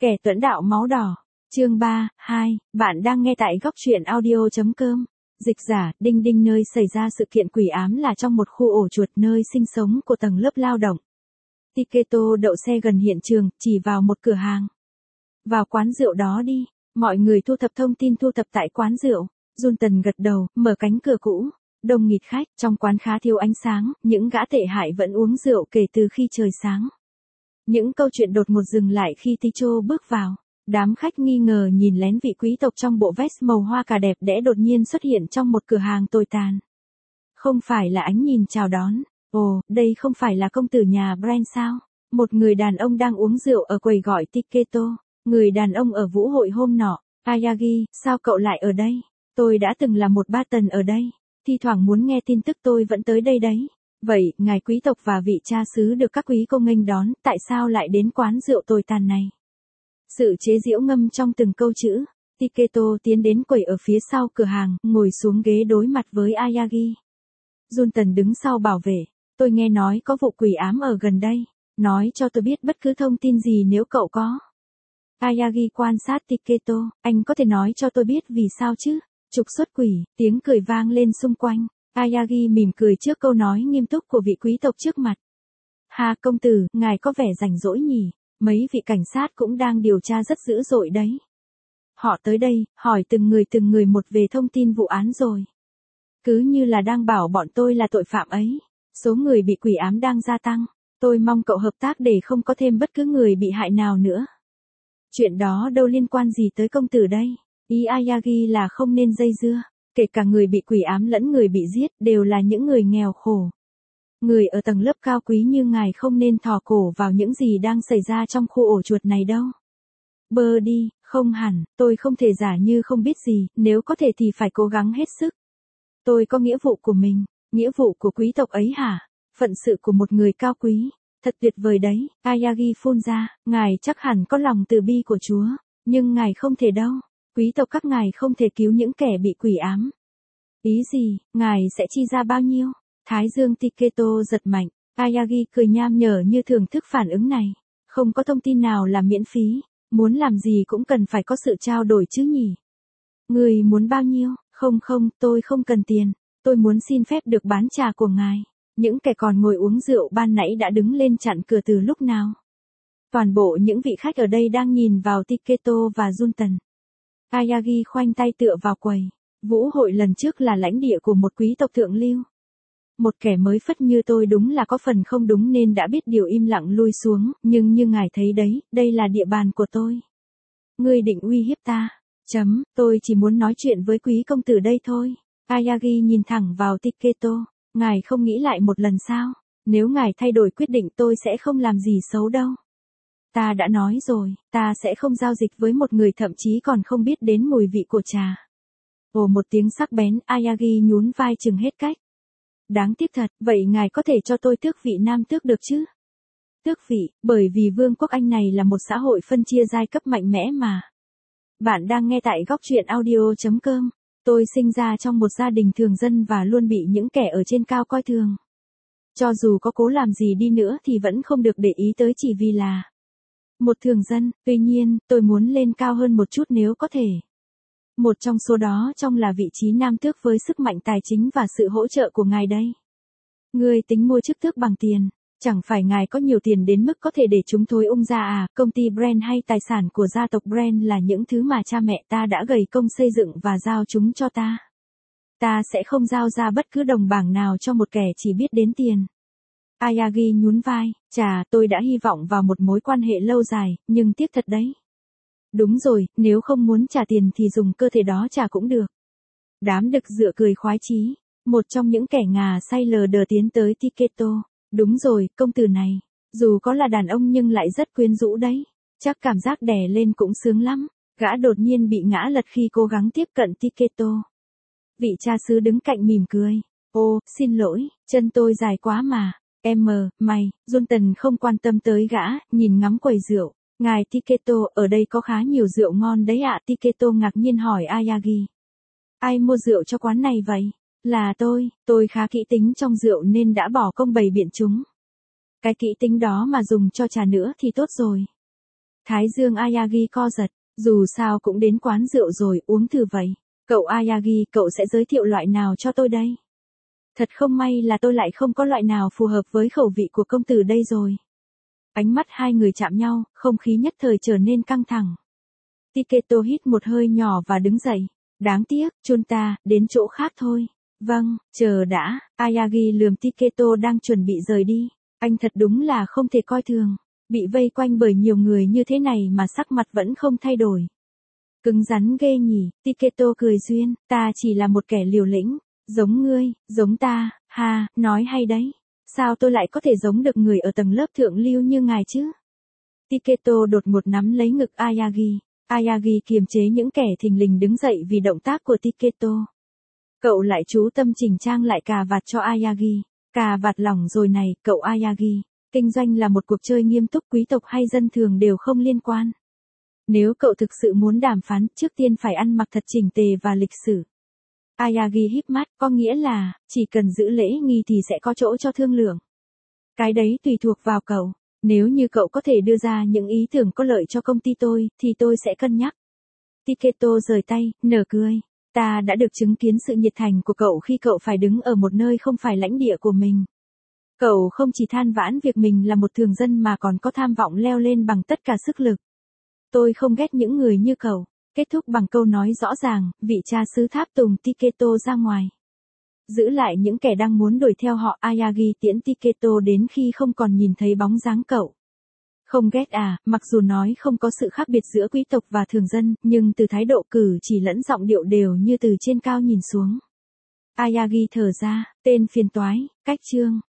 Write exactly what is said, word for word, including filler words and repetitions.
Kẻ tuẫn đạo máu đỏ. Chương ba, hai, bạn đang nghe tại góc truyện audio chấm com. Dịch giả, Đinh Đinh nơi xảy ra sự kiện quỷ ám là trong một khu ổ chuột nơi sinh sống của tầng lớp lao động. Tiketo đậu xe gần hiện trường, chỉ vào một cửa hàng. Vào quán rượu đó đi, mọi người thu thập thông tin thu thập tại quán rượu. Junton gật đầu, mở cánh cửa cũ. Đông nghịt khách, trong quán khá thiếu ánh sáng, những gã tệ hại vẫn uống rượu kể từ khi trời sáng. Những câu chuyện đột ngột dừng lại khi Ticho bước vào. Đám khách nghi ngờ nhìn lén vị quý tộc trong bộ vest màu hoa cà đẹp đẽ đột nhiên xuất hiện trong một cửa hàng tồi tàn. Không phải là ánh nhìn chào đón. Ồ, đây không phải là công tử nhà Brand sao? Một người đàn ông đang uống rượu ở quầy gọi Tiketo. Người đàn ông ở vũ hội hôm nọ. Ayagi, sao cậu lại ở đây? Tôi đã từng là một Barton ở đây. Thi thoảng muốn nghe tin tức tôi vẫn tới đây đấy. Vậy, ngài quý tộc và vị cha xứ được các quý cô nghênh đón, tại sao lại đến quán rượu tồi tàn này? Sự chế giễu ngâm trong từng câu chữ. Tiketo tiến đến quầy ở phía sau cửa hàng, ngồi xuống ghế đối mặt với Ayagi. Junton đứng sau bảo vệ. Tôi nghe nói có vụ quỷ ám ở gần đây. Nói cho tôi biết bất cứ thông tin gì nếu cậu có. Ayagi quan sát Tiketo. Anh có thể nói cho tôi biết vì sao chứ? Trục xuất quỷ, tiếng cười vang lên xung quanh. Ayagi mỉm cười trước câu nói nghiêm túc của vị quý tộc trước mặt. Hà công tử, ngài có vẻ rảnh rỗi nhỉ? Mấy vị cảnh sát cũng đang điều tra rất dữ dội đấy. Họ tới đây, hỏi từng người từng người một về thông tin vụ án rồi. Cứ như là đang bảo bọn tôi là tội phạm ấy. Số người bị quỷ ám đang gia tăng. Tôi mong cậu hợp tác để không có thêm bất cứ người bị hại nào nữa. Chuyện đó đâu liên quan gì tới công tử đây. Ý Ayagi là không nên dây dưa. Kể cả người bị quỷ ám lẫn người bị giết đều là những người nghèo khổ. Người ở tầng lớp cao quý như ngài không nên thò cổ vào những gì đang xảy ra trong khu ổ chuột này đâu. Bơ đi, không hẳn, tôi không thể giả như không biết gì, nếu có thể thì phải cố gắng hết sức. Tôi có nghĩa vụ của mình, nghĩa vụ của quý tộc ấy hả? Phận sự của một người cao quý, thật tuyệt vời đấy, Ayagi phun ra, ngài chắc hẳn có lòng từ bi của Chúa, nhưng ngài không thể đâu. Quý tộc các ngài không thể cứu những kẻ bị quỷ ám. Ý gì, ngài sẽ chi ra bao nhiêu? Thái dương Tiketo giật mạnh, Ayagi cười nham nhở như thưởng thức phản ứng này. Không có thông tin nào là miễn phí, muốn làm gì cũng cần phải có sự trao đổi chứ nhỉ. Người muốn bao nhiêu? Không không, tôi không cần tiền, tôi muốn xin phép được bán trà của ngài. Những kẻ còn ngồi uống rượu ban nãy đã đứng lên chặn cửa từ lúc nào. Toàn bộ những vị khách ở đây đang nhìn vào Tiketo và Junton. Ayagi khoanh tay tựa vào quầy. Vũ hội lần trước là lãnh địa của một quý tộc thượng lưu. Một kẻ mới phất như tôi đúng là có phần không đúng nên đã biết điều im lặng lui xuống, nhưng như ngài thấy đấy, đây là địa bàn của tôi. Ngươi định uy hiếp ta? Chấm, tôi chỉ muốn nói chuyện với quý công tử đây thôi. Ayagi nhìn thẳng vào Tiketo. Ngài không nghĩ lại một lần sao? Nếu ngài thay đổi quyết định tôi sẽ không làm gì xấu đâu. Ta đã nói rồi, ta sẽ không giao dịch với một người thậm chí còn không biết đến mùi vị của trà. Ồ một tiếng sắc bén, Ayagi nhún vai chừng hết cách. Đáng tiếc thật, vậy ngài có thể cho tôi tước vị nam tước được chứ? Tước vị, bởi vì vương quốc Anh này là một xã hội phân chia giai cấp mạnh mẽ mà. Bạn đang nghe tại góc truyện audio chấm com. Tôi sinh ra trong một gia đình thường dân và luôn bị những kẻ ở trên cao coi thường. Cho dù có cố làm gì đi nữa thì vẫn không được để ý tới chỉ vì là một thường dân, tuy nhiên, tôi muốn lên cao hơn một chút nếu có thể. Một trong số đó trong là vị trí nam tước với sức mạnh tài chính và sự hỗ trợ của ngài đây. Ngươi tính mua chức tước bằng tiền, chẳng phải ngài có nhiều tiền đến mức có thể để chúng thối ung ra à, công ty Brand hay tài sản của gia tộc Brand là những thứ mà cha mẹ ta đã gầy công xây dựng và giao chúng cho ta. Ta sẽ không giao ra bất cứ đồng bảng nào cho một kẻ chỉ biết đến tiền. Ayagi nhún vai, chà, tôi đã hy vọng vào một mối quan hệ lâu dài, nhưng tiếc thật đấy. Đúng rồi, nếu không muốn trả tiền thì dùng cơ thể đó trả cũng được. Đám đực dựa cười khoái chí. Một trong những kẻ ngà say lờ đờ tiến tới Tiketo. Đúng rồi, công tử này, dù có là đàn ông nhưng lại rất quyến rũ đấy. Chắc cảm giác đè lên cũng sướng lắm. Gã đột nhiên bị ngã lật khi cố gắng tiếp cận Tiketo. Vị cha xứ đứng cạnh mỉm cười. Ô, xin lỗi, chân tôi dài quá mà. Em mờ, mày, Junton không quan tâm tới gã, nhìn ngắm quầy rượu. Ngài Tiketo, ở đây có khá nhiều rượu ngon đấy ạ. Tiketo ngạc nhiên hỏi Ayagi. Ai mua rượu cho quán này vậy? Là tôi, tôi khá kỹ tính trong rượu nên đã bỏ công bày biện chúng. Cái kỹ tính đó mà dùng cho trà nữa thì tốt rồi. Thái dương Ayagi co giật, dù sao cũng đến quán rượu rồi, uống thử vậy. Cậu Ayagi, cậu sẽ giới thiệu loại nào cho tôi đây? Thật không may là tôi lại không có loại nào phù hợp với khẩu vị của công tử đây rồi. Ánh mắt hai người chạm nhau, không khí nhất thời trở nên căng thẳng. Tiketo hít một hơi nhỏ và đứng dậy. Đáng tiếc, Chunta, đến chỗ khác thôi. Vâng, chờ đã, Ayagi lườm Tiketo đang chuẩn bị rời đi. Anh thật đúng là không thể coi thường. Bị vây quanh bởi nhiều người như thế này mà sắc mặt vẫn không thay đổi. Cứng rắn ghê nhỉ, Tiketo cười duyên, ta chỉ là một kẻ liều lĩnh. Giống ngươi, giống ta, ha, nói hay đấy. Sao tôi lại có thể giống được người ở tầng lớp thượng lưu như ngài chứ? Tiketo đột ngột nắm lấy ngực Ayagi. Ayagi kiềm chế những kẻ thình lình đứng dậy vì động tác của Tiketo. Cậu lại chú tâm chỉnh trang lại cà vạt cho Ayagi. Cà vạt lỏng rồi này, cậu Ayagi. Kinh doanh là một cuộc chơi nghiêm túc, quý tộc hay dân thường đều không liên quan. Nếu cậu thực sự muốn đàm phán, trước tiên phải ăn mặc thật chỉnh tề và lịch sự. Ayagi híp mắt, có nghĩa là, chỉ cần giữ lễ nghi thì sẽ có chỗ cho thương lượng. Cái đấy tùy thuộc vào cậu. Nếu như cậu có thể đưa ra những ý tưởng có lợi cho công ty tôi, thì tôi sẽ cân nhắc. Tiketo rời tay, nở cười. Ta đã được chứng kiến sự nhiệt thành của cậu khi cậu phải đứng ở một nơi không phải lãnh địa của mình. Cậu không chỉ than vãn việc mình là một thường dân mà còn có tham vọng leo lên bằng tất cả sức lực. Tôi không ghét những người như cậu. Kết thúc bằng câu nói rõ ràng, vị cha xứ tháp tùng Tiketo ra ngoài. Giữ lại những kẻ đang muốn đuổi theo họ, Ayagi tiễn Tiketo đến khi không còn nhìn thấy bóng dáng cậu. Không ghét à, mặc dù nói không có sự khác biệt giữa quý tộc và thường dân, nhưng từ thái độ cử chỉ lẫn giọng điệu đều như từ trên cao nhìn xuống. Ayagi thở ra, tên phiền toái, cách chương.